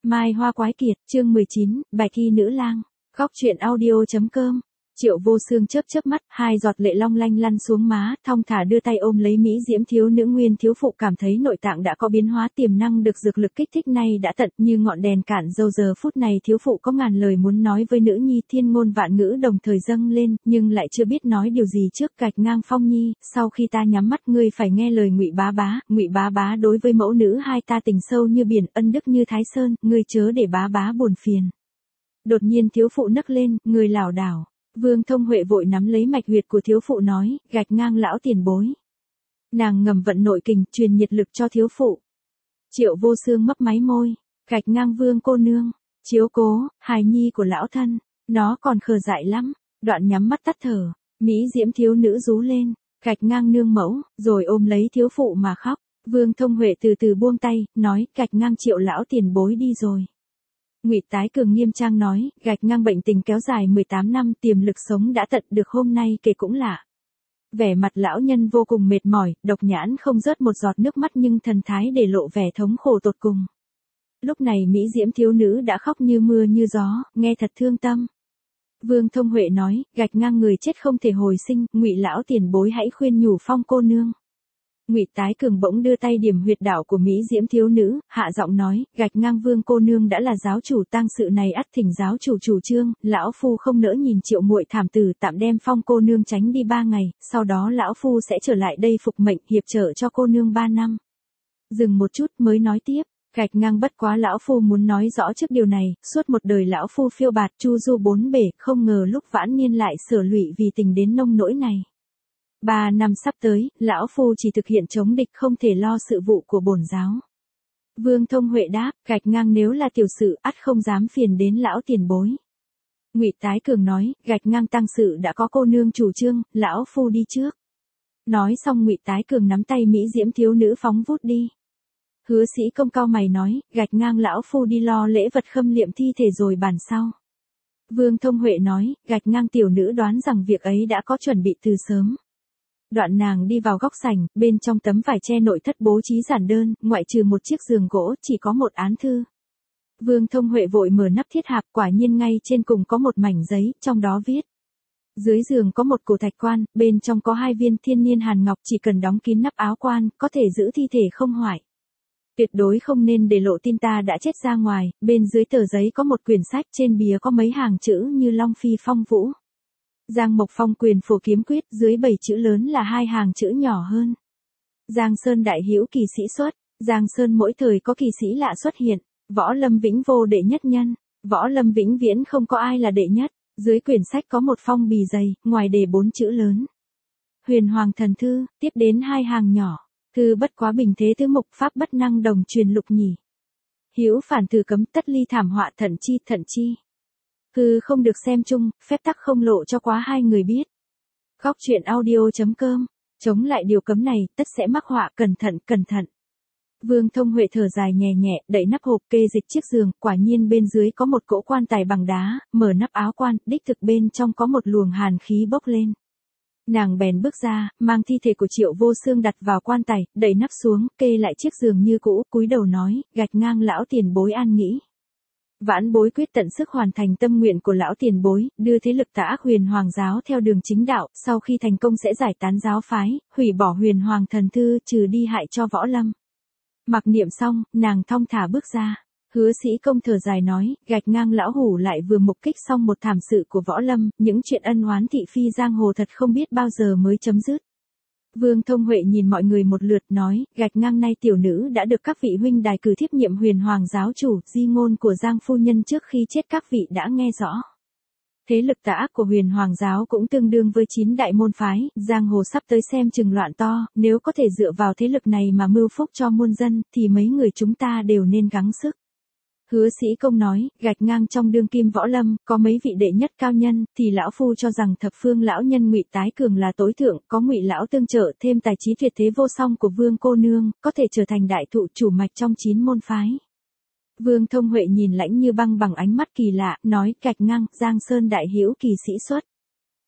Mai Hoa Quái Kiệt, chương 19, Bạch Y Nữ Lang, Khóc Chuyện Audio.com. Triệu Vô Xương chớp chớp mắt, hai giọt lệ long lanh lăn xuống má, thong thả đưa tay ôm lấy Mỹ Diễm thiếu nữ Nguyên thiếu phụ, cảm thấy nội tạng đã có biến hóa, tiềm năng được dược lực kích thích này đã tận như ngọn đèn cạn dầu. Giờ phút này thiếu phụ có ngàn lời muốn nói với nữ nhi, thiên ngôn vạn ngữ đồng thời dâng lên, nhưng lại chưa biết nói điều gì trước. Gạch ngang Phong Nhi, sau khi ta nhắm mắt ngươi phải nghe lời Ngụy Bá Bá đối với mẫu nữ hai ta tình sâu như biển, ân đức như Thái Sơn, ngươi chớ để bá bá buồn phiền. Đột nhiên thiếu phụ nấc lên, người lảo đảo. Vương Thông Huệ vội nắm lấy mạch huyệt của thiếu phụ nói, gạch ngang lão tiền bối. Nàng ngầm vận nội kình, truyền nhiệt lực cho thiếu phụ. Triệu Vô Xương mấp máy môi, gạch ngang Vương cô nương, chiếu cố, hài nhi của lão thân, nó còn khờ dại lắm. Đoạn nhắm mắt tắt thở, Mỹ Diễm thiếu nữ rú lên, gạch ngang nương mẫu, rồi ôm lấy thiếu phụ mà khóc. Vương Thông Huệ từ từ buông tay, nói, gạch ngang Triệu lão tiền bối đi rồi. Ngụy Tái Cường nghiêm trang nói, gạch ngang bệnh tình kéo dài 18 năm, tiềm lực sống đã tận được hôm nay kể cũng lạ. Vẻ mặt lão nhân vô cùng mệt mỏi, độc nhãn không rớt một giọt nước mắt nhưng thần thái để lộ vẻ thống khổ tột cùng. Lúc này Mỹ Diễm thiếu nữ đã khóc như mưa như gió, nghe thật thương tâm. Vương Thông Huệ nói, gạch ngang người chết không thể hồi sinh, Ngụy lão tiền bối hãy khuyên nhủ Phong cô nương. Ngụy Tái Cường bỗng đưa tay điểm huyệt đạo của Mỹ Diễm thiếu nữ, hạ giọng nói, gạch ngang Vương cô nương đã là giáo chủ, tang sự này ắt thỉnh giáo chủ chủ trương, lão phu không nỡ nhìn Triệu muội thảm tử, tạm đem Phong cô nương tránh đi 3 ngày, sau đó lão phu sẽ trở lại đây phục mệnh hiệp trợ cho cô nương 3 năm. Dừng một chút mới nói tiếp, gạch ngang bất quá lão phu muốn nói rõ trước điều này, suốt một đời lão phu phiêu bạt chu du 4 bể, không ngờ lúc vãn niên lại sở lụy vì tình đến nông nỗi này. 3 năm sắp tới, lão phu chỉ thực hiện chống địch, không thể lo sự vụ của bổn giáo. Vương Thông Huệ đáp, gạch ngang nếu là tiểu sự ắt không dám phiền đến lão tiền bối. Ngụy Tái Cường nói, gạch ngang tăng sự đã có cô nương chủ trương, lão phu đi trước. Nói xong Ngụy Tái Cường nắm tay Mỹ Diễm thiếu nữ phóng vút đi. Hứa Sĩ Công cao mày nói, gạch ngang lão phu đi lo lễ vật khâm liệm thi thể rồi bàn sau. Vương Thông Huệ nói, gạch ngang tiểu nữ đoán rằng việc ấy đã có chuẩn bị từ sớm. Đoạn nàng đi vào góc sảnh, bên trong tấm vải che nội thất bố trí giản đơn, ngoại trừ một chiếc giường gỗ, chỉ có một án thư. Vương Thông Huệ vội mở nắp thiết hạp, quả nhiên ngay trên cùng có một mảnh giấy, trong đó viết. Dưới giường có một cổ thạch quan, bên trong có 2 viên thiên niên hàn ngọc, chỉ cần đóng kín nắp áo quan, có thể giữ thi thể không hoại. Tuyệt đối không nên để lộ tin ta đã chết ra ngoài. Bên dưới tờ giấy có một quyển sách, trên bìa có mấy hàng chữ như Long Phi Phong Vũ, Giang Mộc Phong Quyền Phổ Kiếm Quyết, dưới 7 chữ lớn là 2 hàng chữ nhỏ hơn. Giang Sơn đại hữu kỳ sĩ xuất, Giang Sơn mỗi thời có kỳ sĩ lạ xuất hiện, Võ Lâm vĩnh vô đệ nhất nhân, Võ Lâm vĩnh viễn không có ai là đệ nhất. Dưới quyển sách có một phong bì dày, ngoài đề 4 chữ lớn. Huyền Hoàng Thần Thư, tiếp đến 2 hàng nhỏ, thư bất quá bình thế tứ mục, pháp bất năng đồng truyền lục nhỉ. Hữu phản từ cấm, tất ly thảm họa, thận chi. Hư không được xem chung, phép tắc không lộ cho quá 2 người biết. Khóc Chuyện Audio.com. Chống lại điều cấm này, tất sẽ mắc họa, cẩn thận. Vương Thông Huệ thở dài nhẹ nhẹ, đẩy nắp hộp kê dịch chiếc giường, quả nhiên bên dưới có một cỗ quan tài bằng đá, mở nắp áo quan, đích thực bên trong có một luồng hàn khí bốc lên. Nàng bèn bước ra, mang thi thể của Triệu Vô Xương đặt vào quan tài, đẩy nắp xuống, kê lại chiếc giường như cũ, cúi đầu nói, gạch ngang lão tiền bối an nghĩ. Vãn bối quyết tận sức hoàn thành tâm nguyện của lão tiền bối, đưa thế lực Tà Ác Huyền Hoàng giáo theo đường chính đạo, sau khi thành công sẽ giải tán giáo phái, hủy bỏ Huyền Hoàng Thần Thư, trừ đi hại cho võ lâm. Mặc niệm xong, nàng thong thả bước ra. Hứa Sĩ Công thở dài nói, gạch ngang lão hủ lại vừa mục kích xong một thảm sự của võ lâm, những chuyện ân oán thị phi giang hồ thật không biết bao giờ mới chấm dứt. Vương Thông Huệ nhìn mọi người một lượt nói, gạch ngang nay tiểu nữ đã được các vị huynh đài cử thiếp nhiệm Huyền Hoàng giáo chủ, di ngôn của Giang phu nhân trước khi chết các vị đã nghe rõ. Thế lực tà ác của Huyền Hoàng giáo cũng tương đương với 9 đại môn phái, giang hồ sắp tới xem chừng loạn to, nếu có thể dựa vào thế lực này mà mưu phúc cho muôn dân, thì mấy người chúng ta đều nên gắng sức. Hứa Sĩ Công nói, gạch ngang trong đương kim võ lâm, có mấy vị đệ nhất cao nhân, thì lão phu cho rằng thập phương lão nhân Ngụy Tái Cường là tối thượng, có Ngụy lão tương trợ, thêm tài trí tuyệt thế vô song của Vương cô nương, có thể trở thành đại thụ chủ mạch trong 9 môn phái. Vương Thông Huệ nhìn lãnh như băng bằng ánh mắt kỳ lạ, nói, gạch ngang, Giang Sơn đại hữu kỳ sĩ xuất.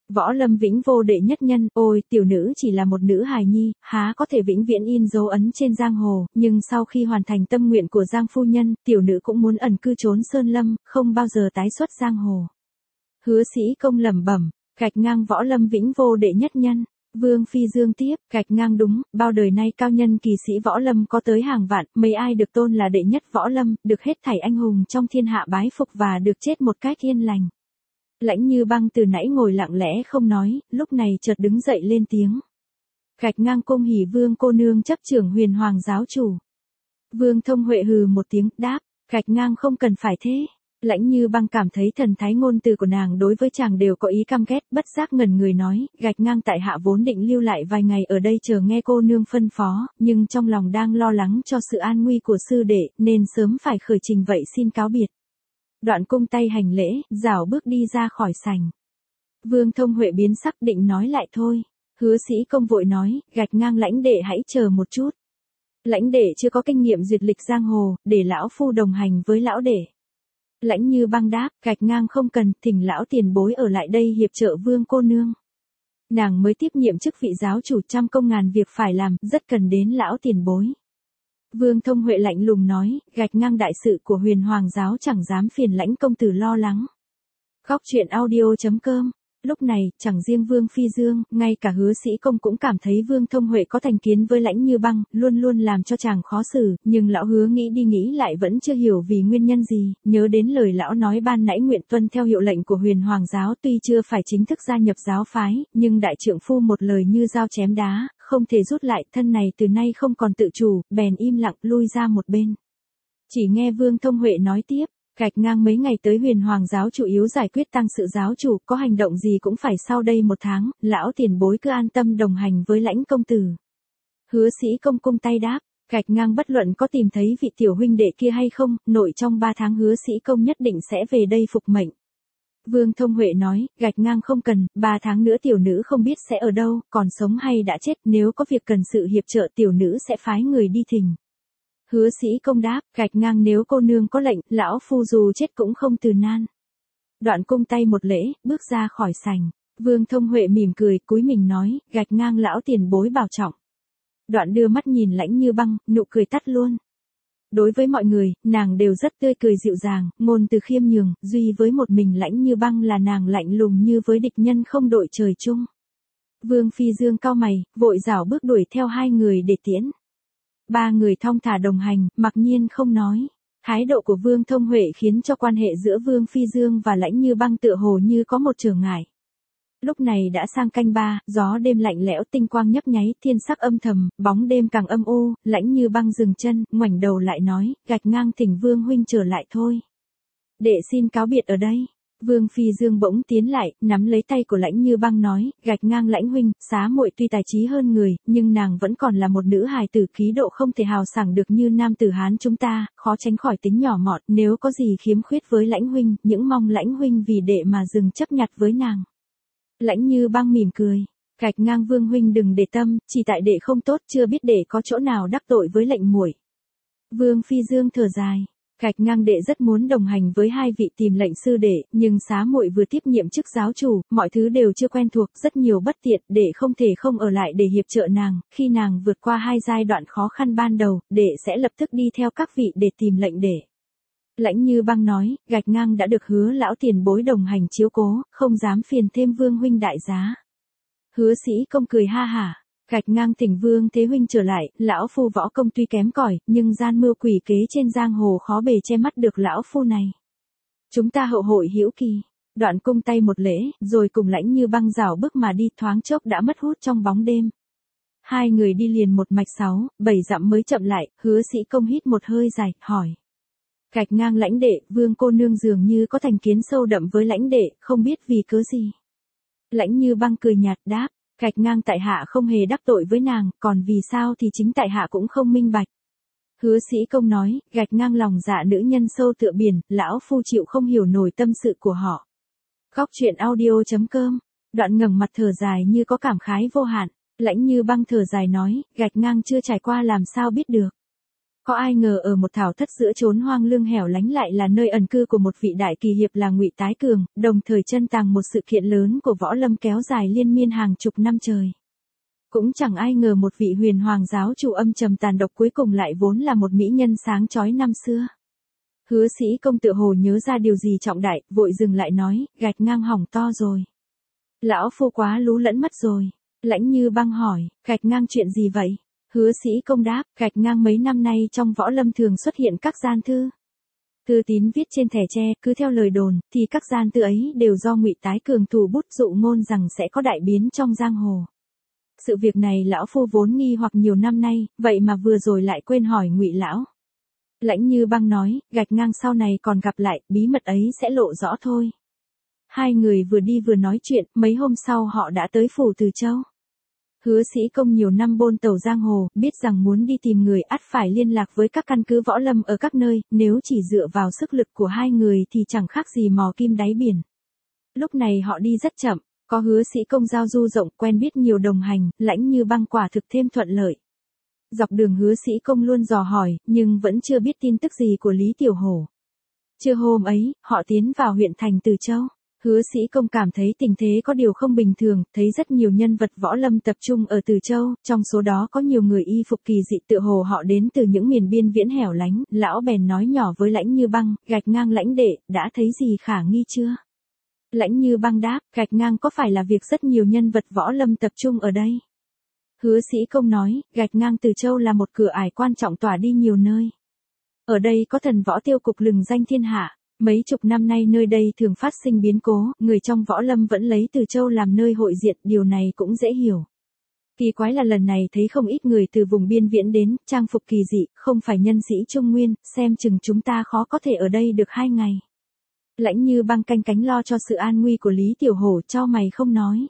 Võ Lâm vĩnh vô đệ nhất nhân, ôi, tiểu nữ chỉ là một nữ hài nhi, há có thể vĩnh viễn in dấu ấn trên giang hồ, nhưng sau khi hoàn thành tâm nguyện của Giang phu nhân, tiểu nữ cũng muốn ẩn cư trốn sơn lâm, không bao giờ tái xuất giang hồ. Hứa Sĩ Công lẩm bẩm, gạch ngang Võ Lâm vĩnh vô đệ nhất nhân. Vương Phi Dương tiếp, gạch ngang đúng, bao đời nay cao nhân kỳ sĩ Võ Lâm có tới hàng vạn, mấy ai được tôn là đệ nhất Võ Lâm, được hết thảy anh hùng trong thiên hạ bái phục và được chết một cách yên lành. Lãnh Như Băng từ nãy ngồi lặng lẽ không nói, lúc này chợt đứng dậy lên tiếng. Gạch ngang Cung Hỉ Vương cô nương chấp trưởng Huyền Hoàng giáo chủ. Vương Thông Huệ hừ một tiếng, đáp, gạch ngang không cần phải thế. Lãnh Như Băng cảm thấy thần thái ngôn từ của nàng đối với chàng đều có ý căm ghét, bất giác ngẩn người nói, gạch ngang tại hạ vốn định lưu lại vài ngày ở đây chờ nghe cô nương phân phó, nhưng trong lòng đang lo lắng cho sự an nguy của sư đệ, nên sớm phải khởi trình vậy xin cáo biệt. Đoạn cung tay hành lễ, rảo bước đi ra khỏi sảnh. Vương Thông Huệ biến sắc định nói lại thôi. Hứa Sĩ Công vội nói, gạch ngang lãnh đệ hãy chờ một chút. Lãnh đệ chưa có kinh nghiệm duyệt lịch giang hồ, để lão phu đồng hành với lão đệ. Lãnh Như Băng đáp, gạch ngang không cần, thỉnh lão tiền bối ở lại đây hiệp trợ Vương cô nương. Nàng mới tiếp nhiệm chức vị giáo chủ trăm công ngàn việc phải làm, rất cần đến lão tiền bối. Vương Thông Huệ lạnh lùng nói, gạch ngang đại sự của Huyền Hoàng giáo chẳng dám phiền lãnh công tử lo lắng. Góc truyện audio.com. Lúc này, chẳng riêng Vương Phi Dương, ngay cả Hứa Sĩ Công cũng cảm thấy Vương Thông Huệ có thành kiến với Lãnh Như Băng, luôn luôn làm cho chàng khó xử, nhưng lão Hứa nghĩ đi nghĩ lại vẫn chưa hiểu vì nguyên nhân gì, nhớ đến lời lão nói ban nãy nguyện tuân theo hiệu lệnh của Huyền Hoàng giáo tuy chưa phải chính thức gia nhập giáo phái, nhưng đại trượng phu một lời như dao chém đá, không thể rút lại, thân này từ nay không còn tự chủ, bèn im lặng lui ra một bên. Chỉ nghe Vương Thông Huệ nói tiếp. Gạch ngang mấy ngày tới Huyền Hoàng giáo chủ yếu giải quyết tăng sự giáo chủ, có hành động gì cũng phải sau đây một tháng, lão tiền bối cứ an tâm đồng hành với Lãnh công tử. Hứa Sĩ Công cung tay đáp, gạch ngang bất luận có tìm thấy vị tiểu huynh đệ kia hay không, nội trong 3 tháng Hứa Sĩ Công nhất định sẽ về đây phục mệnh. Vương Thông Huệ nói, gạch ngang không cần, 3 tháng nữa tiểu nữ không biết sẽ ở đâu, còn sống hay đã chết, nếu có việc cần sự hiệp trợ tiểu nữ sẽ phái người đi thỉnh. Hứa Sĩ Công đáp, gạch ngang nếu cô nương có lệnh, lão phu dù chết cũng không từ nan. Đoạn cung tay một lễ, bước ra khỏi sảnh. Vương Thông Huệ mỉm cười, cúi mình nói, gạch ngang lão tiền bối bảo trọng. Đoạn đưa mắt nhìn Lãnh Như Băng, nụ cười tắt luôn. Đối với mọi người, nàng đều rất tươi cười dịu dàng, ngôn từ khiêm nhường, duy với một mình Lãnh Như Băng là nàng lạnh lùng như với địch nhân không đội trời chung. Vương Phi Dương cau mày, vội rảo bước đuổi theo hai người để tiễn. 3 người thong thả đồng hành, mặc nhiên không nói. Thái độ của Vương Thông Huệ khiến cho quan hệ giữa Vương Phi Dương và Lãnh Như Băng tựa hồ như có một trở ngại. Lúc này đã sang canh 3, gió đêm lạnh lẽo tinh quang nhấp nháy, thiên sắc âm thầm, bóng đêm càng âm u, Lãnh Như Băng dừng chân, ngoảnh đầu lại nói, gạch ngang thỉnh Vương huynh trở lại thôi. Đệ xin cáo biệt ở đây. Vương Phi Dương bỗng tiến lại, nắm lấy tay của Lãnh Như Băng nói, gạch ngang Lãnh huynh, xá muội tuy tài trí hơn người, nhưng nàng vẫn còn là một nữ hài tử, khí độ không thể hào sảng được như nam tử Hán chúng ta, khó tránh khỏi tính nhỏ mọn, nếu có gì khiếm khuyết với Lãnh huynh, những mong Lãnh huynh vì đệ mà dừng chấp nhặt với nàng. Lãnh Như Băng mỉm cười, gạch ngang Vương huynh đừng để tâm, chỉ tại đệ không tốt, chưa biết đệ có chỗ nào đắc tội với lệnh muội. Vương Phi Dương thở dài. Gạch ngang đệ rất muốn đồng hành với hai vị tìm lệnh sư đệ, nhưng xá muội vừa tiếp nhiệm chức giáo chủ, mọi thứ đều chưa quen thuộc, rất nhiều bất tiện, đệ không thể không ở lại để hiệp trợ nàng, khi nàng vượt qua 2 giai đoạn khó khăn ban đầu, đệ sẽ lập tức đi theo các vị để tìm lệnh đệ. Lãnh Như Băng nói, gạch ngang đã được hứa lão tiền bối đồng hành chiếu cố, không dám phiền thêm Vương huynh đại giá. Hứa Sĩ Công cười ha hả. Gạch ngang thỉnh Vương Thế huynh trở lại, lão phu võ công tuy kém cỏi, nhưng gian mưu quỷ kế trên giang hồ khó bề che mắt được lão phu này. Chúng ta hậu hội hữu kỳ. Đoạn cung tay một lễ, rồi cùng Lãnh Như Băng rảo bước mà đi, thoáng chốc đã mất hút trong bóng đêm. Hai người đi liền một mạch 6-7 dặm mới chậm lại, Hứa Sĩ Công hít một hơi dài, hỏi. Gạch ngang Lãnh đệ, Vương cô nương dường như có thành kiến sâu đậm với Lãnh đệ, không biết vì cớ gì. Lãnh Như Băng cười nhạt đáp. Gạch ngang tại hạ không hề đắc tội với nàng, còn vì sao thì chính tại hạ cũng không minh bạch. Hứa Sĩ Công nói, gạch ngang lòng dạ nữ nhân sâu tựa biển, lão phu chịu không hiểu nổi tâm sự của họ. Góc truyện audio.com. Đoạn ngẩng mặt thở dài như có cảm khái vô hạn. Lãnh Như Băng thở dài nói, gạch ngang chưa trải qua làm sao biết được. có ai ngờ ở một thảo thất giữa chốn hoang lương hẻo lánh lại là nơi ẩn cư của một vị đại kỳ hiệp là Ngụy Tái Cường, đồng thời chân tàng một sự kiện lớn của võ lâm kéo dài liên miên hàng chục năm trời. Cũng chẳng ai ngờ một vị huyền hoàng giáo chủ âm trầm tàn độc cuối cùng lại vốn là một mỹ nhân sáng chói năm xưa. Hứa Sĩ Công tựa hồ nhớ ra điều gì trọng đại, vội dừng lại nói, gạch ngang hỏng to rồi. Lão phu quá lú lẫn mất rồi. Lãnh Như Băng hỏi, gạch ngang chuyện gì vậy? Hứa Sĩ Công đáp, gạch ngang mấy năm nay trong võ lâm thường xuất hiện các gian thư. Thư tín viết trên thẻ tre, cứ theo lời đồn, thì các gian thư ấy đều do Ngụy Tái Cường thủ bút dụ ngôn rằng sẽ có đại biến trong giang hồ. Sự việc này lão phu vốn nghi hoặc nhiều năm nay, vậy mà vừa rồi lại quên hỏi Ngụy lão. Lãnh Như Băng nói, gạch ngang sau này còn gặp lại, bí mật ấy sẽ lộ rõ thôi. Hai người vừa đi vừa nói chuyện, mấy hôm sau họ đã tới phủ Từ Châu. Hứa Sĩ Công nhiều năm bôn tàu giang hồ, biết rằng muốn đi tìm người ắt phải liên lạc với các căn cứ võ lâm ở các nơi, nếu chỉ dựa vào sức lực của hai người thì chẳng khác gì mò kim đáy biển. Lúc này họ đi rất chậm, có Hứa Sĩ Công giao du rộng, quen biết nhiều đồng hành, Lãnh Như Băng quả thực thêm thuận lợi. Dọc đường Hứa Sĩ Công luôn dò hỏi, nhưng vẫn chưa biết tin tức gì của Lý Tiểu Hổ. Trưa hôm ấy, họ tiến vào huyện thành Từ Châu. Hứa Sĩ Công cảm thấy tình thế có điều không bình thường, thấy rất nhiều nhân vật võ lâm tập trung ở Từ Châu, trong số đó có nhiều người y phục kỳ dị tựa hồ họ đến từ những miền biên viễn hẻo lánh, lão bèn nói nhỏ với Lãnh Như Băng, gạch ngang lãnh đệ, đã thấy gì khả nghi chưa? Lãnh Như Băng đáp, gạch ngang có phải là việc rất nhiều nhân vật võ lâm tập trung ở đây? Hứa Sĩ Công nói, gạch ngang Từ Châu là một cửa ải quan trọng tỏa đi nhiều nơi. Ở đây có thần võ tiêu cục lừng danh thiên hạ. Mấy chục năm nay nơi đây thường phát sinh biến cố, người trong võ lâm vẫn lấy Từ Châu làm nơi hội diện, điều này cũng dễ hiểu. Kỳ quái là lần này thấy không ít người từ vùng biên viễn đến, trang phục kỳ dị, không phải nhân sĩ Trung Nguyên, xem chừng chúng ta khó có thể ở đây được 2 ngày. Lãnh Như Băng canh cánh lo cho sự an nguy của Lý Tiểu Hổ, chau mày không nói.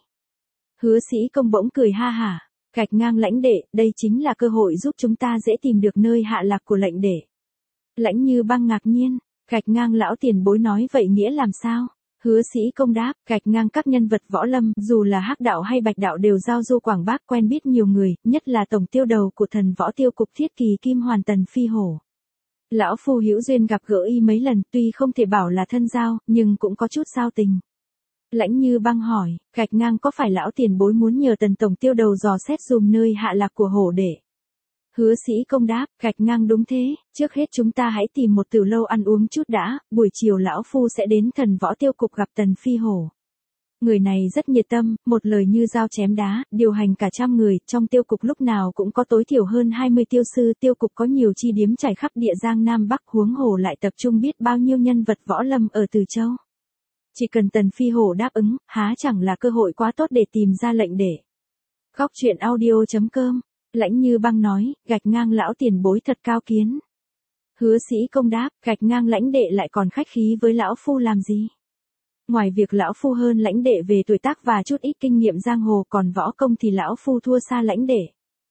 Hứa Sĩ Công bỗng cười ha hả, gạch ngang lãnh đệ, đây chính là cơ hội giúp chúng ta dễ tìm được nơi hạ lạc của lệnh đệ. Lãnh Như Băng ngạc nhiên. Gạch ngang lão tiền bối nói vậy nghĩa làm sao? Hứa Sĩ Công đáp, gạch ngang các nhân vật võ lâm, dù là hắc đạo hay bạch đạo đều giao du quảng bác quen biết nhiều người, nhất là tổng tiêu đầu của thần võ tiêu cục Thiết Kỳ Kim Hoàn Tần Phi Hổ. Lão phu hữu duyên gặp gỡ y mấy lần, tuy không thể bảo là thân giao, nhưng cũng có chút giao tình. Lãnh Như Băng hỏi, gạch ngang có phải lão tiền bối muốn nhờ Tần tổng tiêu đầu dò xét dùm nơi hạ lạc của hổ đệ? Hứa Sĩ Công đáp, gạch ngang đúng thế, trước hết chúng ta hãy tìm một tiểu lâu ăn uống chút đã, buổi chiều lão phu sẽ đến thần võ tiêu cục gặp Tần Phi Hổ. Người này rất nhiệt tâm, một lời như dao chém đá, điều hành cả trăm người, trong tiêu cục lúc nào cũng có tối thiểu hơn 20 tiêu sư, tiêu cục có nhiều chi điếm trải khắp địa giang Nam Bắc, huống hồ lại tập trung biết bao nhiêu nhân vật võ lâm ở Từ Châu. Chỉ cần Tần Phi Hổ đáp ứng, há chẳng là cơ hội quá tốt để tìm ra lệnh để. Góc truyện audio.com. Lãnh Như Băng nói, gạch ngang lão tiền bối thật cao kiến. Hứa Sĩ Công đáp, gạch ngang lãnh đệ lại còn khách khí với lão phu làm gì? Ngoài việc lão phu hơn lãnh đệ về tuổi tác và chút ít kinh nghiệm giang hồ, còn võ công thì lão phu thua xa lãnh đệ.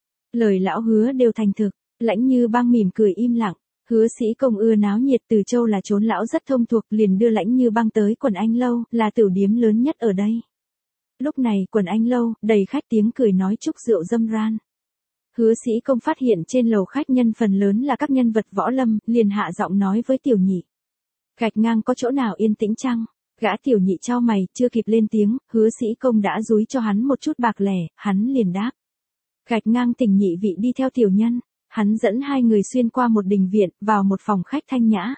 Lời lão hứa đều thành thực. Lãnh Như Băng mỉm cười im lặng. Hứa Sĩ Công ưa náo nhiệt, Từ Châu là chốn lão rất thông thuộc, liền đưa Lãnh Như Băng tới Quần Anh Lâu, là tiểu điếm lớn nhất ở đây. Lúc này Quần Anh Lâu đầy khách tiếng cười nói chúc rượu râm ran. Hứa Sĩ Công phát hiện trên lầu khách nhân phần lớn là các nhân vật võ lâm, liền hạ giọng nói với tiểu nhị. Gạch ngang có chỗ nào yên tĩnh chăng? Gã tiểu nhị chau mày, chưa kịp lên tiếng, Hứa Sĩ Công đã dúi cho hắn một chút bạc lẻ, hắn liền đáp. Gạch ngang thỉnh nhị vị đi theo tiểu nhân. Hắn dẫn hai người xuyên qua một đình viện, vào một phòng khách thanh nhã.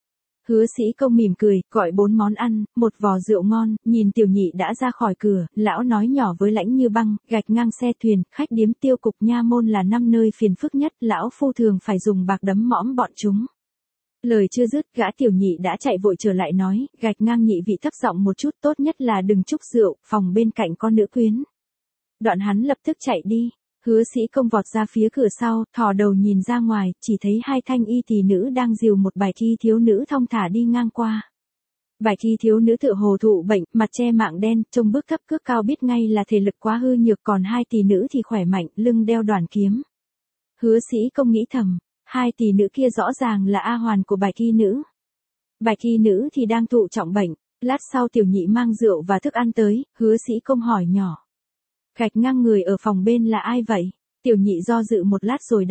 Hứa Sĩ Công mỉm cười, gọi 4 món ăn, một vò rượu ngon, nhìn tiểu nhị đã ra khỏi cửa, lão nói nhỏ với Lãnh Như Băng, gạch ngang xe thuyền, khách điếm tiêu cục nha môn là 5 nơi phiền phức nhất, lão phu thường phải dùng bạc đấm mõm bọn chúng. Lời chưa dứt, gã tiểu nhị đã chạy vội trở lại nói, gạch ngang nhị vị thấp giọng một chút, tốt nhất là đừng chúc rượu, phòng bên cạnh có nữ quyến. Đoạn hắn lập tức chạy đi. Hứa Sĩ Công vọt ra phía cửa sau, thò đầu nhìn ra ngoài, chỉ thấy 2 thanh y tỳ nữ đang dìu một bài thi thiếu nữ thong thả đi ngang qua. Bài thi thiếu nữ tựa hồ thụ bệnh, mặt che mạng đen, trông bước thấp cước cao biết ngay là thể lực quá hư nhược, còn 2 tỳ nữ thì khỏe mạnh, lưng đeo đoàn kiếm. Hứa Sĩ Công nghĩ thầm, 2 tỳ nữ kia rõ ràng là A Hoàn của bài thi nữ. Bài thi nữ thì đang thụ trọng bệnh, lát sau tiểu nhị mang rượu và thức ăn tới, Hứa Sĩ Công hỏi nhỏ. Gạch ngang người ở phòng bên là ai vậy? Tiểu nhị do dự một lát rồi đáp,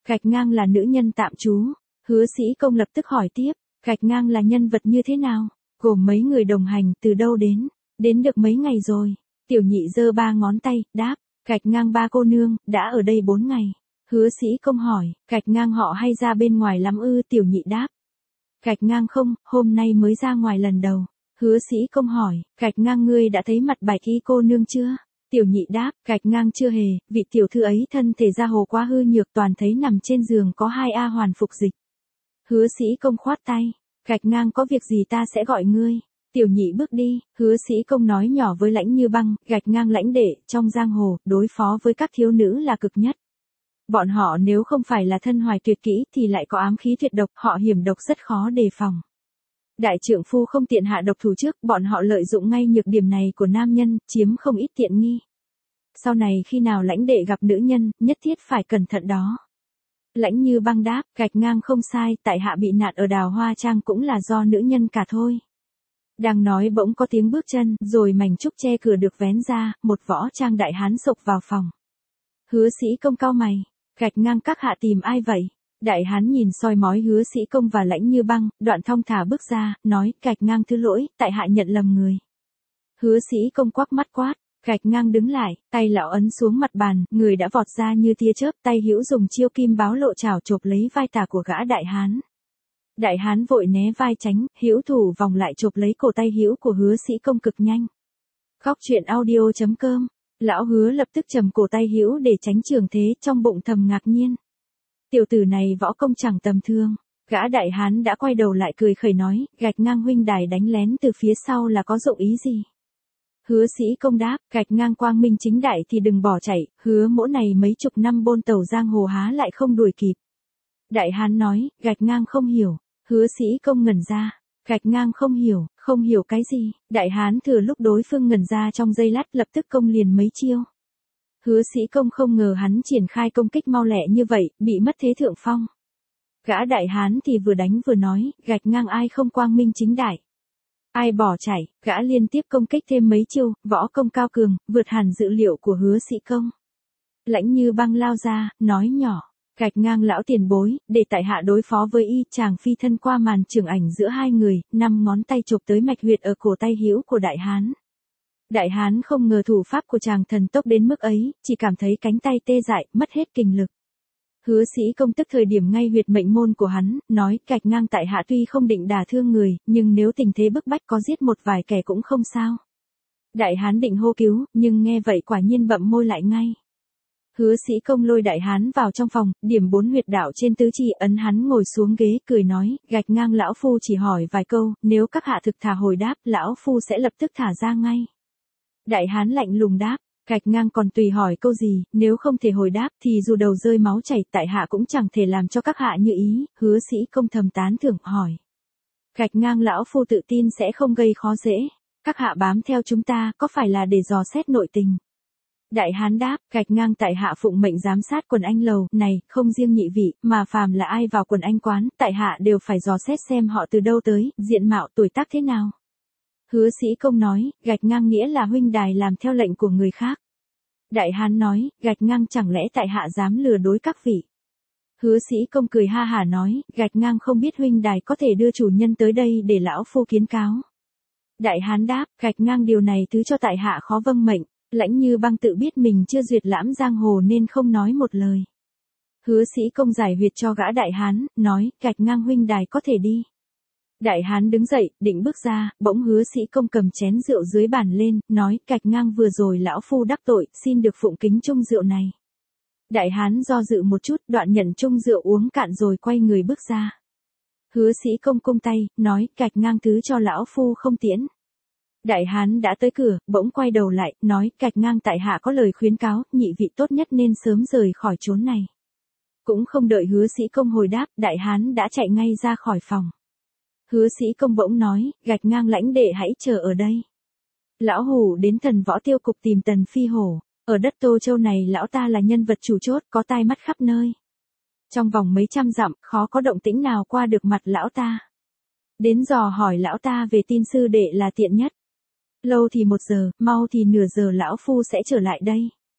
Gạch ngang là nữ nhân tạm trú. Hứa Sĩ Công lập tức hỏi tiếp, Gạch ngang là nhân vật như thế nào? Gồm mấy người đồng hành, từ đâu đến? Đến được mấy ngày rồi? Tiểu nhị giơ 3 ngón tay, đáp, Gạch ngang 3 cô nương, đã ở đây 4 ngày. Hứa Sĩ Công hỏi, Gạch ngang họ hay ra bên ngoài lắm ư? Tiểu nhị đáp, Gạch ngang không, hôm nay mới ra ngoài lần đầu. Hứa Sĩ Công hỏi, Gạch ngang ngươi đã thấy mặt Bạch Y cô nương chưa? Tiểu nhị đáp, Gạch ngang chưa hề, vị tiểu thư ấy thân thể ra hồ quá hư nhược, toàn thấy nằm trên giường có 2 A Hoàn phục dịch. Hứa Sĩ Công khoát tay, Gạch ngang có việc gì ta sẽ gọi ngươi. Tiểu nhị bước đi, Hứa Sĩ Công nói nhỏ với Lãnh Như Băng, Gạch ngang lãnh đệ, trong giang hồ, đối phó với các thiếu nữ là cực nhất. Bọn họ nếu không phải là thân hoài tuyệt kỹ thì lại có ám khí tuyệt độc, họ hiểm độc rất khó đề phòng. Đại trượng phu không tiện hạ độc thủ trước, bọn họ lợi dụng ngay nhược điểm này của nam nhân, chiếm không ít tiện nghi. Sau này khi nào lãnh đệ gặp nữ nhân, nhất thiết phải cẩn thận đó. Lãnh Như Băng đáp, Gạch ngang không sai, tại hạ bị nạn ở Đào Hoa Trang cũng là do nữ nhân cả thôi. Đang nói bỗng có tiếng bước chân, rồi mảnh trúc che cửa được vén ra, một võ trang đại hán xộc vào phòng. Hứa Sĩ Công cau mày, Gạch ngang các hạ tìm ai vậy? Đại hán nhìn soi mói Hứa Sĩ Công và Lãnh Như Băng, đoạn thong thả bước ra, nói, Gạch ngang thứ lỗi, tại hạ nhận lầm người. Hứa Sĩ Công quắc mắt quát, Gạch ngang đứng lại, tay lão ấn xuống mặt bàn, người đã vọt ra như tia chớp, tay hữu dùng chiêu kim báo lộ chảo chộp lấy vai tả của gã đại hán. Đại hán vội né vai tránh, hữu thủ vòng lại chộp lấy cổ tay hữu của Hứa Sĩ Công cực nhanh. Khóc chuyện audio.com. Lão Hứa lập tức trầm cổ tay hữu để tránh trường thế, trong bụng thầm ngạc nhiên. Tiểu tử này võ công chẳng tầm thường. Gã đại hán đã quay đầu lại cười khẩy nói, Gạch ngang huynh đài đánh lén từ phía sau là có dụng ý gì? Hứa Sĩ Công đáp, Gạch ngang quang minh chính đại thì đừng bỏ chạy, hứa mỗ này mấy chục năm bôn tàu giang hồ há lại không đuổi kịp. Đại hán nói, Gạch ngang không hiểu. Hứa Sĩ Công ngẩn ra, Gạch ngang không hiểu cái gì? Đại hán thừa lúc đối phương ngẩn ra trong giây lát lập tức công liền mấy chiêu. Hứa Sĩ Công không ngờ hắn triển khai công kích mau lẹ như vậy, bị mất thế thượng phong. Gã đại hán thì vừa đánh vừa nói, Gạch ngang ai không quang minh chính đại. Ai bỏ chạy, gã liên tiếp công kích thêm mấy chiêu, võ công cao cường, vượt hẳn dự liệu của Hứa Sĩ Công. Lãnh Như Băng lao ra, nói nhỏ, Gạch ngang lão tiền bối, để tại hạ đối phó với y, chàng phi thân qua màn trường ảnh giữa hai người, 5 ngón tay chộp tới mạch huyệt ở cổ tay hữu của đại hán. Đại hán không ngờ thủ pháp của chàng thần tốc đến mức ấy, chỉ cảm thấy cánh tay tê dại, mất hết kình lực. Hứa Sĩ Công tức thời điểm ngay huyệt mệnh môn của hắn, nói, Gạch ngang tại hạ tuy không định đả thương người, nhưng nếu tình thế bức bách có giết một vài kẻ cũng không sao. Đại hán định hô cứu, nhưng nghe vậy quả nhiên bậm môi lại ngay. Hứa Sĩ Công lôi đại hán vào trong phòng, điểm 4 huyệt đạo trên tứ chi, ấn hắn ngồi xuống ghế, cười nói, Gạch ngang lão phu chỉ hỏi vài câu, nếu các hạ thực thà hồi đáp, lão phu sẽ lập tức thả ra ngay. Đại hán lạnh lùng đáp, Gạch ngang còn tùy hỏi câu gì, nếu không thể hồi đáp thì dù đầu rơi máu chảy, tại hạ cũng chẳng thể làm cho các hạ như ý. Hứa Sĩ Công thầm tán thưởng hỏi, Gạch ngang lão phu tự tin sẽ không gây khó dễ. Các hạ bám theo chúng ta, có phải là để dò xét nội tình? Đại hán đáp, Gạch ngang tại hạ phụng mệnh giám sát quần anh lầu, này, không riêng nhị vị, mà phàm là ai vào quần anh quán, tại hạ đều phải dò xét xem họ từ đâu tới, diện mạo tuổi tác thế nào. Hứa Sĩ Công nói, Gạch ngang nghĩa là huynh đài làm theo lệnh của người khác. Đại hán nói, Gạch ngang chẳng lẽ tại hạ dám lừa dối các vị. Hứa Sĩ Công cười ha hả nói, Gạch ngang không biết huynh đài có thể đưa chủ nhân tới đây để lão phu kiến cáo. Đại hán đáp, Gạch ngang điều này thứ cho tại hạ khó vâng mệnh. Lãnh Như Băng tự biết mình chưa duyệt lãm giang hồ nên không nói một lời. Hứa Sĩ Công giải huyệt cho gã đại hán, nói, Gạch ngang huynh đài có thể đi. Đại hán đứng dậy, định bước ra, bỗng Hứa Sĩ Công cầm chén rượu dưới bàn lên, nói, Gạch ngang vừa rồi lão phu đắc tội, xin được phụng kính chung rượu này. Đại hán do dự một chút, đoạn nhận chung rượu uống cạn rồi quay người bước ra. Hứa Sĩ Công cung tay, nói, Gạch ngang thứ cho lão phu không tiễn. Đại hán đã tới cửa, bỗng quay đầu lại, nói, Gạch ngang tại hạ có lời khuyến cáo, nhị vị tốt nhất nên sớm rời khỏi chốn này. Cũng không đợi Hứa Sĩ Công hồi đáp, đại hán đã chạy ngay ra khỏi phòng. Hứa Sĩ Công bỗng nói, Gạch ngang lãnh đệ hãy chờ ở đây. Lão hủ đến Thần Võ Tiêu Cục tìm Tần Phi Hổ, ở đất Tô Châu này lão ta là nhân vật chủ chốt, có tai mắt khắp nơi. Trong vòng mấy trăm dặm, khó có động tĩnh nào qua được mặt lão ta. Đến dò hỏi lão ta về tin sư đệ là tiện nhất. Lâu thì 1 giờ, mau thì nửa giờ lão phu sẽ trở lại đây.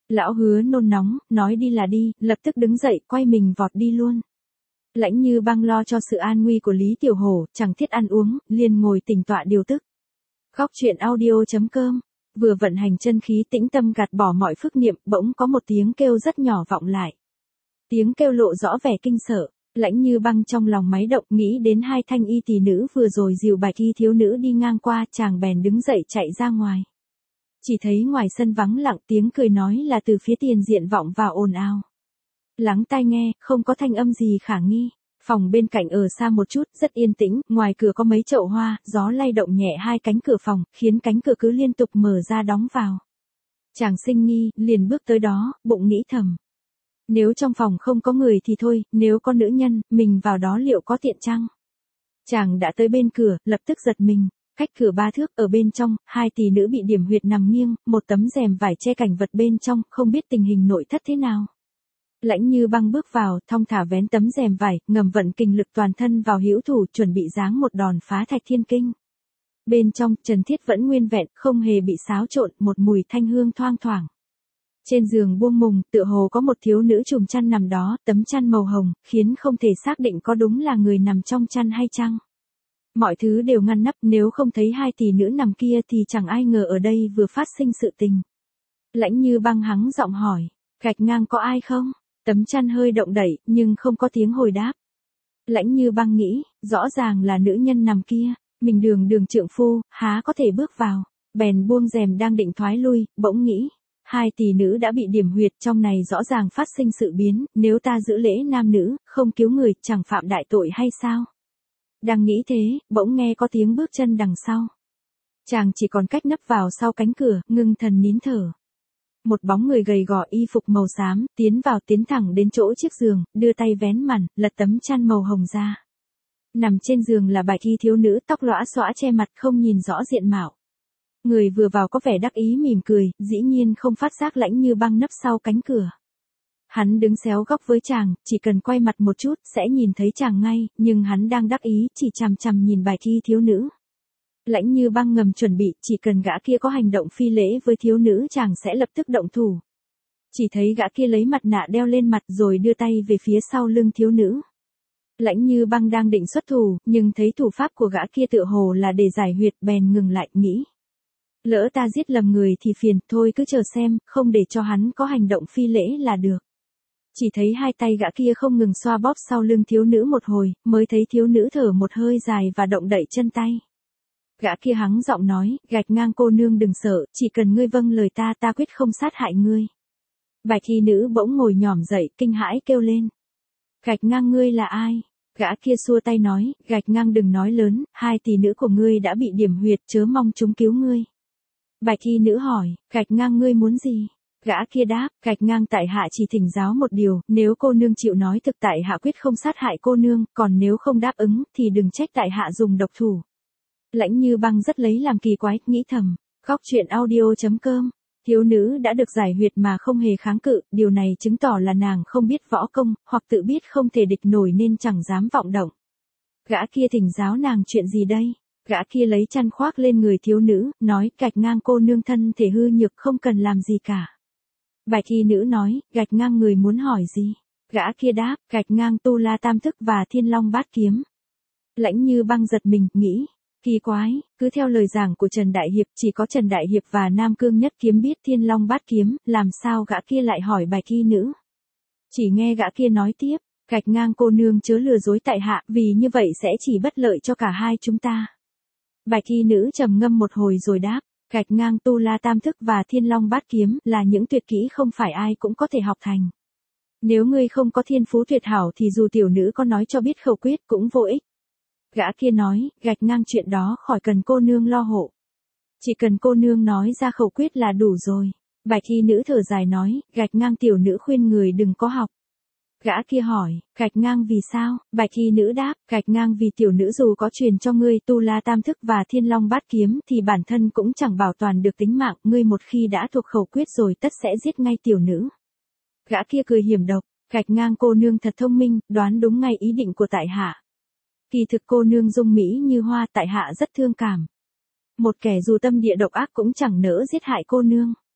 Lão Hứa nôn nóng, nói đi là đi, lập tức đứng dậy, quay mình vọt đi luôn. Lãnh Như Băng lo cho sự an nguy của Lý Tiểu Hổ, chẳng thiết ăn uống, liền ngồi tĩnh tọa điều tức. Khóc chuyện audio.com. Vừa vận hành chân khí tĩnh tâm gạt bỏ mọi phức niệm, bỗng có một tiếng kêu rất nhỏ vọng lại. Tiếng kêu lộ rõ vẻ kinh sợ. Lãnh Như Băng trong lòng máy động, nghĩ đến hai thanh y tỳ nữ vừa rồi dìu bạch y thiếu nữ đi ngang qua, chàng bèn đứng dậy chạy ra ngoài. Chỉ thấy ngoài sân vắng lặng, tiếng cười nói là từ phía tiền diện vọng vào ồn ào. Lắng tai nghe, không có thanh âm gì khả nghi. Phòng bên cạnh ở xa một chút, rất yên tĩnh, ngoài cửa có mấy chậu hoa, gió lay động nhẹ hai cánh cửa phòng, khiến cánh cửa cứ liên tục mở ra đóng vào. Chàng sinh nghi, liền bước tới đó, bụng nghĩ thầm. Nếu trong phòng không có người thì thôi, nếu có nữ nhân, mình vào đó liệu có tiện chăng? Chàng đã tới bên cửa, lập tức giật mình. Cách cửa 3 thước, ở bên trong, hai tỷ nữ bị điểm huyệt nằm nghiêng, một tấm rèm vải che cảnh vật bên trong, không biết tình hình nội thất thế nào. Lãnh Như Băng bước vào, thong thả vén tấm rèm vải, ngầm vận kình lực toàn thân vào hữu thủ, chuẩn bị giáng một đòn phá thạch thiên kinh. Bên trong, trần thiết vẫn nguyên vẹn, không hề bị xáo trộn, một mùi thanh hương thoang thoảng. Trên giường buông mùng, tựa hồ có một thiếu nữ trùm chăn nằm đó, tấm chăn màu hồng, khiến không thể xác định có đúng là người nằm trong chăn hay chăng. Mọi thứ đều ngăn nắp, nếu không thấy hai tỷ nữ nằm kia thì chẳng ai ngờ ở đây vừa phát sinh sự tình. Lãnh Như Băng hắng giọng hỏi, gạch ngang có ai không? Tấm chăn hơi động đẩy, nhưng không có tiếng hồi đáp. Lãnh Như Băng nghĩ, rõ ràng là nữ nhân nằm kia, mình đường trượng phu, há có thể bước vào. Bèn buông rèm đang định thoái lui, bỗng nghĩ, hai tỷ nữ đã bị điểm huyệt, trong này rõ ràng phát sinh sự biến, nếu ta giữ lễ nam nữ, không cứu người, chẳng phạm đại tội hay sao? Đang nghĩ thế, bỗng nghe có tiếng bước chân đằng sau. Chàng chỉ còn cách nấp vào sau cánh cửa, ngưng thần nín thở. Một bóng người gầy gò y phục màu xám, tiến thẳng đến chỗ chiếc giường, đưa tay vén màn, lật tấm chăn màu hồng ra. Nằm trên giường là bạch y thiếu nữ, tóc lõa xõa che mặt, không nhìn rõ diện mạo. Người vừa vào có vẻ đắc ý mỉm cười, dĩ nhiên không phát giác Lãnh Như Băng nấp sau cánh cửa. Hắn đứng xéo góc với chàng, chỉ cần quay mặt một chút, sẽ nhìn thấy chàng ngay, nhưng hắn đang đắc ý, chỉ chằm chằm nhìn bạch y thiếu nữ. Lãnh Như Băng ngầm chuẩn bị, chỉ cần gã kia có hành động phi lễ với thiếu nữ chàng sẽ lập tức động thủ. Chỉ thấy gã kia lấy mặt nạ đeo lên mặt rồi đưa tay về phía sau lưng thiếu nữ. Lãnh Như Băng đang định xuất thủ, nhưng thấy thủ pháp của gã kia tựa hồ là để giải huyệt, bèn ngừng lại, nghĩ. Lỡ ta giết lầm người thì phiền, thôi cứ chờ xem, không để cho hắn có hành động phi lễ là được. Chỉ thấy hai tay gã kia không ngừng xoa bóp sau lưng thiếu nữ một hồi, mới thấy thiếu nữ thở một hơi dài và động đậy chân tay. Gã kia hắng giọng nói, gạch ngang cô nương đừng sợ, chỉ cần ngươi vâng lời ta, ta quyết không sát hại ngươi. Bạch y nữ bỗng ngồi nhỏm dậy, kinh hãi kêu lên. Gạch ngang ngươi là ai? Gã kia xua tay nói, gạch ngang đừng nói lớn, hai tỷ nữ của ngươi đã bị điểm huyệt, chớ mong chúng cứu ngươi. Bạch y nữ hỏi, gạch ngang ngươi muốn gì? Gã kia đáp, gạch ngang tại hạ chỉ thỉnh giáo một điều, nếu cô nương chịu nói thực tại hạ quyết không sát hại cô nương, còn nếu không đáp ứng, thì đừng trách tại hạ dùng độc thủ. Lãnh Như Băng rất lấy làm kỳ quái, nghĩ thầm, khóc chuyện audio.com, thiếu nữ đã được giải huyệt mà không hề kháng cự, điều này chứng tỏ là nàng không biết võ công, hoặc tự biết không thể địch nổi nên chẳng dám vọng động. Gã kia thỉnh giáo nàng chuyện gì đây? Gã kia lấy chăn khoác lên người thiếu nữ, nói, gạch ngang cô nương thân thể hư nhược không cần làm gì cả. Bạch y nữ nói, gạch ngang người muốn hỏi gì? Gã kia đáp, gạch ngang tu la tam thức và thiên long bát kiếm. Lãnh Như Băng giật mình, nghĩ, kỳ quái, cứ theo lời giảng của Trần Đại Hiệp, chỉ có Trần Đại Hiệp và Nam Cương Nhất Kiếm biết thiên long bát kiếm, làm sao gã kia lại hỏi bạch y nữ? Chỉ nghe gã kia nói tiếp, gạch ngang cô nương chớ lừa dối tại hạ, vì như vậy sẽ chỉ bất lợi cho cả hai chúng ta. Bạch y nữ trầm ngâm một hồi rồi đáp, gạch ngang tu la tam thức và thiên long bát kiếm là những tuyệt kỹ không phải ai cũng có thể học thành. Nếu ngươi không có thiên phú tuyệt hảo thì dù tiểu nữ có nói cho biết khẩu quyết cũng vô ích. Gã kia nói, gạch ngang chuyện đó khỏi cần cô nương lo hộ. Chỉ cần cô nương nói ra khẩu quyết là đủ rồi. Bạch y nữ thở dài nói, gạch ngang tiểu nữ khuyên người đừng có học. Gã kia hỏi, gạch ngang vì sao? Bạch y nữ đáp, gạch ngang vì tiểu nữ dù có truyền cho ngươi tu la tam thức và thiên long bát kiếm thì bản thân cũng chẳng bảo toàn được tính mạng, ngươi một khi đã thuộc khẩu quyết rồi tất sẽ giết ngay tiểu nữ. Gã kia cười hiểm độc, gạch ngang cô nương thật thông minh, đoán đúng ngay ý định của tại hạ. Kỳ thực cô nương dung mỹ như hoa, tại hạ rất thương cảm. Một kẻ dù tâm địa độc ác cũng chẳng nỡ giết hại cô nương.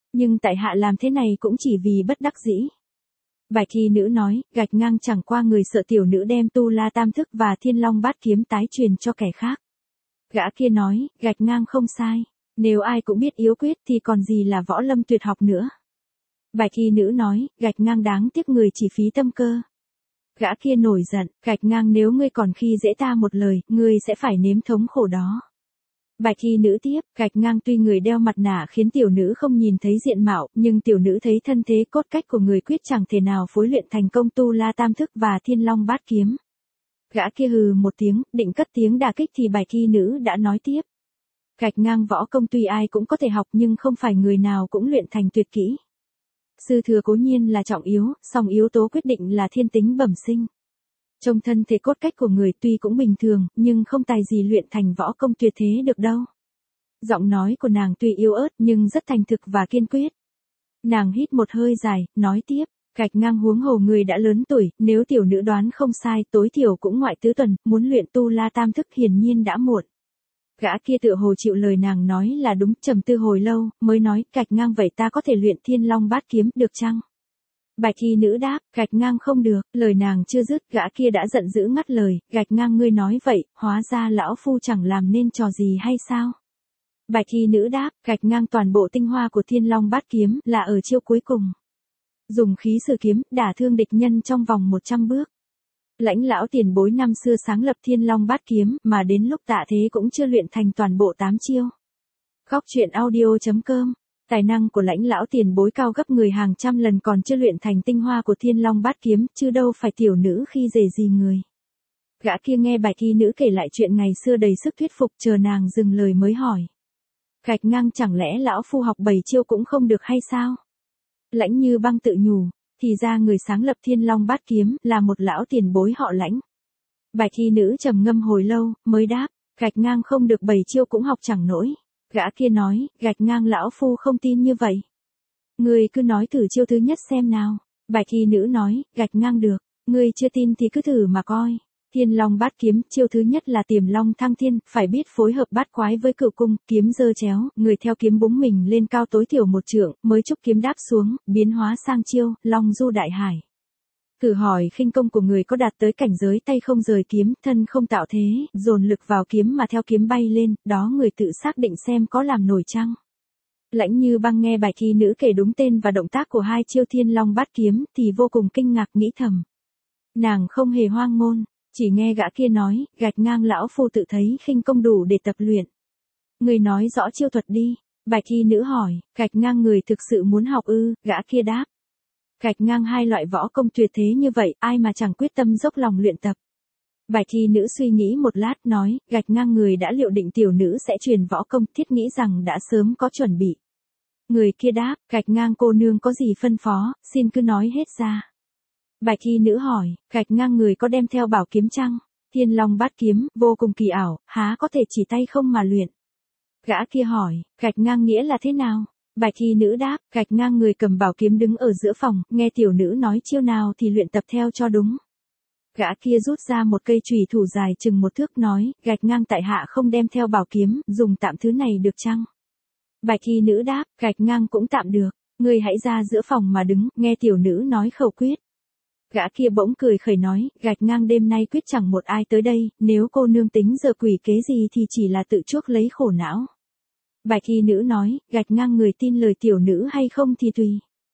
Nhưng tại hạ làm thế này cũng chỉ vì bất đắc dĩ. Bạch y nữ nói, gạch ngang chẳng qua người sợ tiểu nữ đem tu la tam thức và thiên long bát kiếm tái truyền cho kẻ khác. Gã kia nói, gạch ngang không sai. Nếu ai cũng biết yếu quyết thì còn gì là võ lâm tuyệt học nữa. Bạch y nữ nói, gạch ngang đáng tiếc người chỉ phí tâm cơ. Gã kia nổi giận, gạch ngang nếu ngươi còn khi dễ ta một lời, ngươi sẽ phải nếm thống khổ đó. Bạch y nữ tiếp, gạch ngang tuy người đeo mặt nạ khiến tiểu nữ không nhìn thấy diện mạo, nhưng tiểu nữ thấy thân thế cốt cách của người quyết chẳng thể nào phối luyện thành công tu la tam thức và thiên long bát kiếm. Gã kia hừ một tiếng, định cất tiếng đả kích thì bạch y nữ đã nói tiếp. Gạch ngang võ công tuy ai cũng có thể học nhưng không phải người nào cũng luyện thành tuyệt kỹ. Sư thừa cố nhiên là trọng yếu, song yếu tố quyết định là thiên tính bẩm sinh. Trong thân thể cốt cách của người tuy cũng bình thường, nhưng không tài gì luyện thành võ công tuyệt thế được đâu. Giọng nói của nàng tuy yếu ớt nhưng rất thành thực và kiên quyết. Nàng hít một hơi dài, nói tiếp, gạch ngang huống hồ người đã lớn tuổi, nếu tiểu nữ đoán không sai tối thiểu cũng ngoại tứ tuần, muốn luyện tu la tam thức hiển nhiên đã muộn. Gã kia tựa hồ chịu lời nàng nói là đúng, trầm tư hồi lâu, mới nói, gạch ngang vậy ta có thể luyện thiên long bát kiếm, được chăng? Bạch y nữ đáp, gạch ngang không được, lời nàng chưa dứt, gã kia đã giận dữ ngắt lời, gạch ngang ngươi nói vậy, hóa ra lão phu chẳng làm nên trò gì hay sao? Bạch y nữ đáp, gạch ngang toàn bộ tinh hoa của thiên long bát kiếm là ở chiêu cuối cùng. Dùng khí sử kiếm, đả thương địch nhân trong vòng 100 bước. Lãnh lão tiền bối năm xưa sáng lập thiên long bát kiếm, mà đến lúc tạ thế cũng chưa luyện thành toàn bộ 8 chiêu. Khóc chuyện audio.com. Tài năng của lãnh lão tiền bối cao gấp người hàng trăm lần còn chưa luyện thành tinh hoa của thiên long bát kiếm, chứ đâu phải tiểu nữ khi dè gì người. Gã kia nghe bạch y nữ kể lại chuyện ngày xưa đầy sức thuyết phục, chờ nàng dừng lời mới hỏi. Gạch ngang chẳng lẽ lão phu học 7 chiêu cũng không được hay sao? Lãnh Như Băng tự nhủ, thì ra người sáng lập thiên long bát kiếm là một lão tiền bối họ Lãnh. Bạch y nữ trầm ngâm hồi lâu, mới đáp, gạch ngang không được 7 chiêu cũng học chẳng nổi. Gã kia nói, gạch ngang lão phu không tin như vậy. Ngươi cứ nói thử chiêu thứ nhất xem nào. Bạch y nữ nói, gạch ngang được, ngươi chưa tin thì cứ thử mà coi. Thiên long bát kiếm, chiêu thứ nhất là tiềm long thăng thiên, phải biết phối hợp bát quái với cửu cung, kiếm giơ chéo, người theo kiếm búng mình lên cao tối thiểu 1 trượng, mới chúc kiếm đáp xuống, biến hóa sang chiêu, long du đại hải. Thử hỏi khinh công của người có đạt tới cảnh giới tay không rời kiếm, thân không tạo thế, dồn lực vào kiếm mà theo kiếm bay lên, đó người tự xác định xem có làm nổi chăng. Lãnh Như Băng nghe bạch y nữ kể đúng tên và động tác của 2 chiêu thiên long bát kiếm, thì vô cùng kinh ngạc nghĩ thầm. Nàng không hề hoang ngôn, chỉ nghe gã kia nói, gạch ngang lão phu tự thấy khinh công đủ để tập luyện. Người nói rõ chiêu thuật đi. Bạch y nữ hỏi, gạch ngang người thực sự muốn học ư? Gã kia đáp. Gạch ngang 2 loại võ công tuyệt thế như vậy, ai mà chẳng quyết tâm dốc lòng luyện tập. Bạch y nữ suy nghĩ một lát nói, gạch ngang người đã liệu định tiểu nữ sẽ truyền võ công, thiết nghĩ rằng đã sớm có chuẩn bị. Người kia đáp, gạch ngang cô nương có gì phân phó, xin cứ nói hết ra. Bạch y nữ hỏi, gạch ngang người có đem theo bảo kiếm chăng? Thiên long bát kiếm, vô cùng kỳ ảo, há có thể chỉ tay không mà luyện. Gã kia hỏi, gạch ngang nghĩa là thế nào? Bạch y nữ đáp, gạch ngang người cầm bảo kiếm đứng ở giữa phòng, nghe tiểu nữ nói chiêu nào thì luyện tập theo cho đúng. Gã kia rút ra một cây chùy thủ dài chừng 1 thước nói, gạch ngang tại hạ không đem theo bảo kiếm, dùng tạm thứ này được chăng? Bạch y nữ đáp, gạch ngang cũng tạm được, ngươi hãy ra giữa phòng mà đứng, nghe tiểu nữ nói khẩu quyết. Gã kia bỗng cười khẩy nói, gạch ngang đêm nay quyết chẳng một ai tới đây, nếu cô nương tính giờ quỷ kế gì thì chỉ là tự chuốc lấy khổ não. Bạch y nữ nói, gạch ngang người tin lời tiểu nữ hay không thì tùy.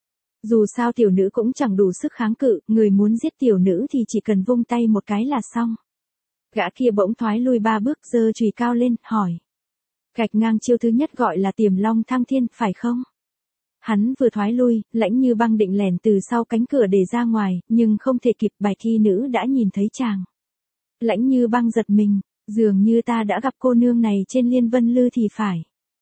Dù sao tiểu nữ cũng chẳng đủ sức kháng cự, người muốn giết tiểu nữ thì chỉ cần vung tay một cái là xong. Gã kia bỗng thoái lui 3 bước, giơ chùy cao lên, hỏi. Gạch ngang chiêu thứ nhất gọi là tiềm long thăng thiên, phải không? Hắn vừa thoái lui, Lãnh Như Băng định lèn từ sau cánh cửa để ra ngoài, nhưng không thể kịp, bạch y nữ đã nhìn thấy chàng. Lãnh Như Băng giật mình, dường như ta đã gặp cô nương này trên Liên Vân Lư thì phải.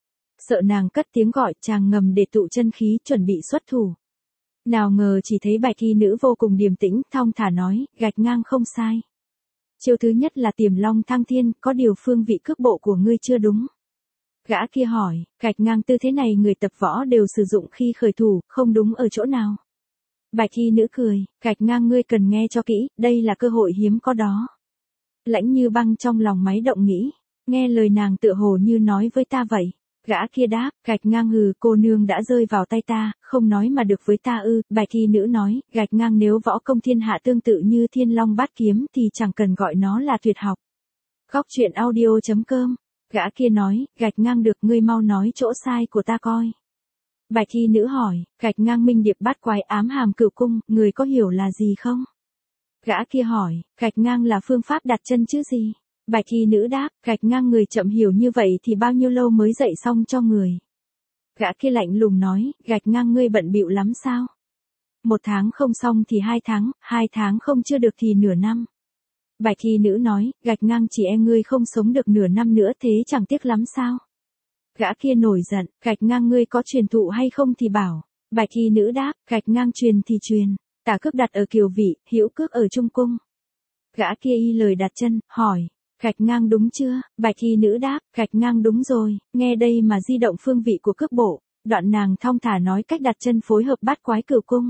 Sợ nàng cất tiếng gọi, chàng ngầm để tụ chân khí chuẩn bị xuất thủ. Nào ngờ chỉ thấy bạch y nữ vô cùng điềm tĩnh, thong thả nói, gạch ngang không sai. Chiêu thứ nhất là tiềm long thăng thiên, có điều phương vị cước bộ của ngươi chưa đúng. Gã kia hỏi, gạch ngang tư thế này người tập võ đều sử dụng khi khởi thủ, không đúng ở chỗ nào. Bạch y nữ cười, gạch ngang ngươi cần nghe cho kỹ, đây là cơ hội hiếm có đó. Lãnh Như Băng trong lòng máy động nghĩ, nghe lời nàng tựa hồ như nói với ta vậy. Gã kia đáp, gạch ngang hừ, cô nương đã rơi vào tay ta, không nói mà được với ta ư. Bạch y nữ nói, gạch ngang nếu võ công thiên hạ tương tự như Thiên Long Bát Kiếm thì chẳng cần gọi nó là tuyệt học. Góc truyện audio.com. Gã kia nói, gạch ngang được, ngươi mau nói chỗ sai của ta coi. Bạch y nữ hỏi, gạch ngang minh điệp bát quái ám hàm cửu cung, người có hiểu là gì không? Gã kia hỏi, gạch ngang là phương pháp đặt chân chứ gì? Bạch y nữ đáp, gạch ngang người chậm hiểu như vậy thì bao nhiêu lâu mới dạy xong cho người? Gã kia lạnh lùng nói, gạch ngang ngươi bận bịu lắm sao? 1 tháng không xong thì 2 tháng, 2 tháng không chưa được thì nửa năm. Bạch y nữ nói, gạch ngang chỉ e ngươi không sống được nửa năm nữa thế chẳng tiếc lắm sao? Gã kia nổi giận, gạch ngang ngươi có truyền thụ hay không thì bảo. Bạch y nữ đáp, gạch ngang truyền thì truyền, tả cước đặt ở Kiều Vị, hữu cước ở Trung Cung. Gã kia y lời đặt chân, hỏi, gạch ngang đúng chưa? Bạch y nữ đáp, gạch ngang đúng rồi, nghe đây mà di động phương vị của cước bộ. Đoạn nàng thong thả nói cách đặt chân phối hợp bát quái cửu cung.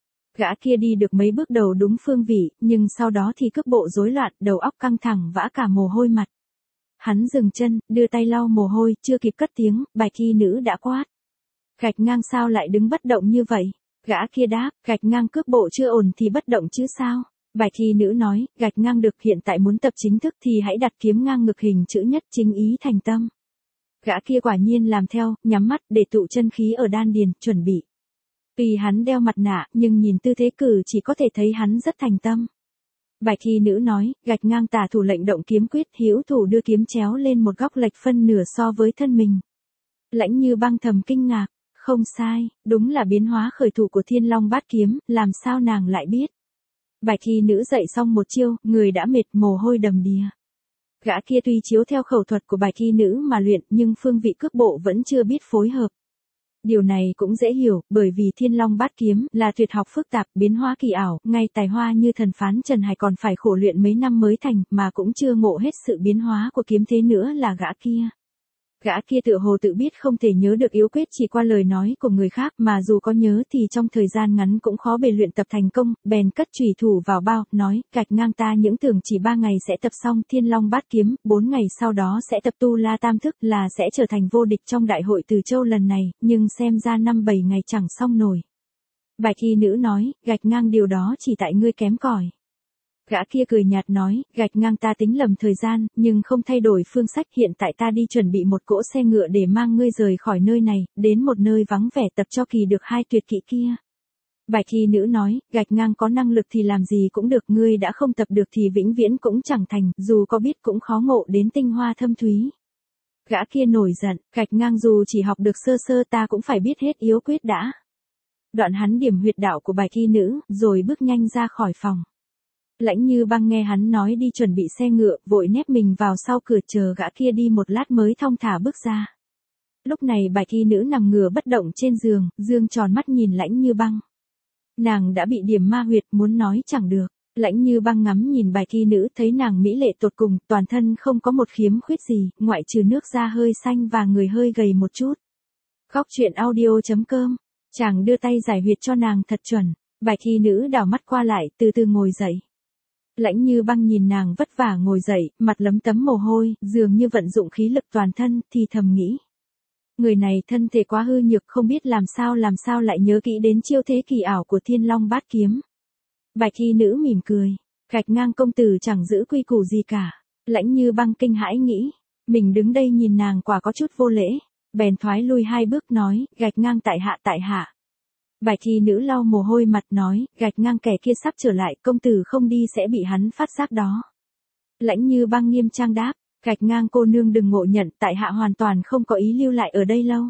Gã kia đi được mấy bước đầu đúng phương vị, nhưng sau đó thì cước bộ rối loạn, đầu óc căng thẳng vã cả mồ hôi mặt. Hắn dừng chân, đưa tay lau mồ hôi, chưa kịp cất tiếng, bạch y nữ đã quát. Gạch ngang sao lại đứng bất động như vậy? Gã kia đáp, gạch ngang cước bộ chưa ổn thì bất động chứ sao? Bạch y nữ nói, gạch ngang được, hiện tại muốn tập chính thức thì hãy đặt kiếm ngang ngực hình chữ nhất, chính ý thành tâm. Gã kia quả nhiên làm theo, nhắm mắt để tụ chân khí ở đan điền, chuẩn bị. Tuy hắn đeo mặt nạ, nhưng nhìn tư thế cử chỉ có thể thấy hắn rất thành tâm. Bạch y nữ nói, gạch ngang tả thủ lệnh động kiếm quyết, hữu thủ đưa kiếm chéo lên một góc lệch phân nửa so với thân mình. Lãnh Như Băng thầm kinh ngạc, không sai, đúng là biến hóa khởi thủ của Thiên Long Bát Kiếm, làm sao nàng lại biết. Bạch y nữ dậy xong một chiêu, người đã mệt mồ hôi đầm đìa. Gã kia tuy chiếu theo khẩu thuật của bạch y nữ mà luyện nhưng phương vị cước bộ vẫn chưa biết phối hợp. Điều này cũng dễ hiểu, bởi vì Thiên Long Bát Kiếm là tuyệt học phức tạp, biến hóa kỳ ảo, ngay tài hoa như thần phán Trần Hải còn phải khổ luyện mấy năm mới thành, mà cũng chưa ngộ hết sự biến hóa của kiếm thế nữa là gã kia. Gã kia tựa hồ tự biết không thể nhớ được yếu quyết chỉ qua lời nói của người khác, mà dù có nhớ thì trong thời gian ngắn cũng khó bề luyện tập thành công, bèn cất chùy thủ vào bao, nói, gạch ngang ta những tưởng chỉ 3 ngày sẽ tập xong Thiên Long Bát Kiếm, 4 ngày sau đó sẽ tập Tu La Tam Thức là sẽ trở thành vô địch trong đại hội Từ Châu lần này, nhưng xem ra 5-7 ngày chẳng xong nổi. Bạch y nữ nói, gạch ngang điều đó chỉ tại ngươi kém cỏi. Gã kia cười nhạt nói, gạch ngang ta tính lầm thời gian, nhưng không thay đổi phương sách, hiện tại ta đi chuẩn bị một cỗ xe ngựa để mang ngươi rời khỏi nơi này, đến một nơi vắng vẻ tập cho kỳ được 2 tuyệt kỹ kia. Bạch y nữ nói, gạch ngang có năng lực thì làm gì cũng được, ngươi đã không tập được thì vĩnh viễn cũng chẳng thành, dù có biết cũng khó ngộ đến tinh hoa thâm thúy. Gã kia nổi giận, gạch ngang dù chỉ học được sơ sơ ta cũng phải biết hết yếu quyết đã. Đoạn hắn điểm huyệt đạo của bạch y nữ, rồi bước nhanh ra khỏi phòng. Lãnh Như Băng nghe hắn nói đi chuẩn bị xe ngựa, vội nép mình vào sau cửa chờ gã kia đi một lát mới thong thả bước ra. Lúc này bạch y nữ nằm ngửa bất động trên giường, dương tròn mắt nhìn Lãnh Như Băng. Nàng đã bị điểm ma huyệt, muốn nói chẳng được. Lãnh Như Băng ngắm nhìn bạch y nữ, thấy nàng mỹ lệ tột cùng, toàn thân không có một khiếm khuyết gì, ngoại trừ nước da hơi xanh và người hơi gầy một chút. Góc truyện audio.com. Chàng đưa tay giải huyệt cho nàng thật chuẩn. Bạch y nữ đảo mắt qua lại, từ từ ngồi dậy. Lãnh Như Băng nhìn nàng vất vả ngồi dậy, mặt lấm tấm mồ hôi, dường như vận dụng khí lực toàn thân, thì thầm nghĩ. Người này thân thể quá hư nhược, không biết làm sao lại nhớ kỹ đến chiêu thế kỳ ảo của Thiên Long Bát Kiếm. Bạch y nữ mỉm cười, gạch ngang công tử chẳng giữ quy củ gì cả. Lãnh Như Băng kinh hãi nghĩ, mình đứng đây nhìn nàng quả có chút vô lễ, bèn thoái lui 2 bước nói, gạch ngang tại hạ. Bạch y nữ lau mồ hôi mặt nói, gạch ngang kẻ kia sắp trở lại, công tử không đi sẽ bị hắn phát giác đó. Lãnh Như Băng nghiêm trang đáp, gạch ngang cô nương đừng ngộ nhận, tại hạ hoàn toàn không có ý lưu lại ở đây lâu.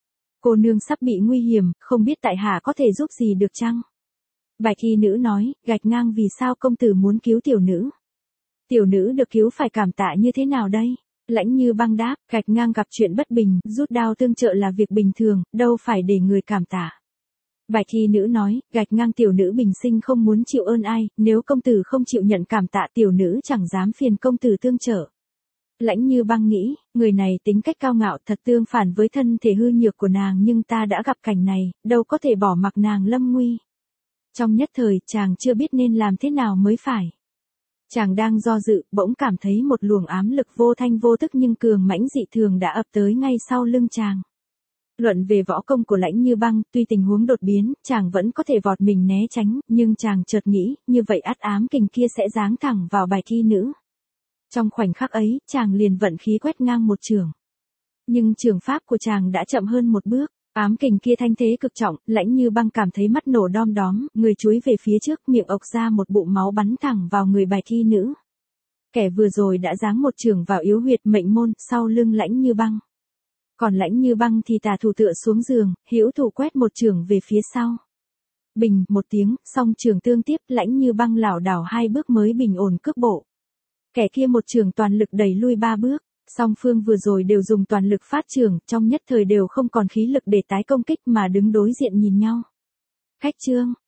Cô nương sắp bị nguy hiểm, không biết tại hạ có thể giúp gì được chăng? Bạch y nữ nói, gạch ngang vì sao công tử muốn cứu tiểu nữ? Tiểu nữ được cứu phải cảm tạ như thế nào đây? Lãnh Như Băng đáp, gạch ngang gặp chuyện bất bình, rút đao tương trợ là việc bình thường, đâu phải để người cảm tạ. Bạch y nữ nói, gạch ngang tiểu nữ bình sinh không muốn chịu ơn ai, nếu công tử không chịu nhận cảm tạ tiểu nữ chẳng dám phiền công tử tương trợ. Lãnh Như Băng nghĩ, người này tính cách cao ngạo thật tương phản với thân thể hư nhược của nàng, nhưng ta đã gặp cảnh này, đâu có thể bỏ mặc nàng lâm nguy. Trong nhất thời chàng chưa biết nên làm thế nào mới phải. Chàng đang do dự, bỗng cảm thấy một luồng ám lực vô thanh vô tức nhưng cường mãnh dị thường đã ập tới ngay sau lưng chàng. Luận về võ công của Lãnh Như Băng, tuy tình huống đột biến, chàng vẫn có thể vọt mình né tránh, nhưng chàng chợt nghĩ, như vậy ắt ám kình kia sẽ giáng thẳng vào bài thi nữ. Trong khoảnh khắc ấy, chàng liền vận khí quét ngang một chưởng. Nhưng trường pháp của chàng đã chậm hơn một bước. Ám kình kia thanh thế cực trọng, Lãnh Như Băng cảm thấy mắt nổ đom đóm, người chúi về phía trước, miệng ộc ra một bụng máu bắn thẳng vào người bài thi nữ. Kẻ vừa rồi đã giáng một chưởng vào yếu huyệt mệnh môn sau lưng Lãnh Như Băng. Còn Lãnh Như Băng thì tà thủ tựa xuống giường, hữu thủ quét một chưởng về phía sau. Bình, một tiếng, song chưởng tương tiếp, Lãnh Như Băng lảo đảo 2 bước mới bình ổn cước bộ. Kẻ kia một chưởng toàn lực đẩy lui 3 bước. Song phương vừa rồi đều dùng toàn lực phát chưởng, trong nhất thời đều không còn khí lực để tái công kích mà đứng đối diện nhìn nhau. Khách trương,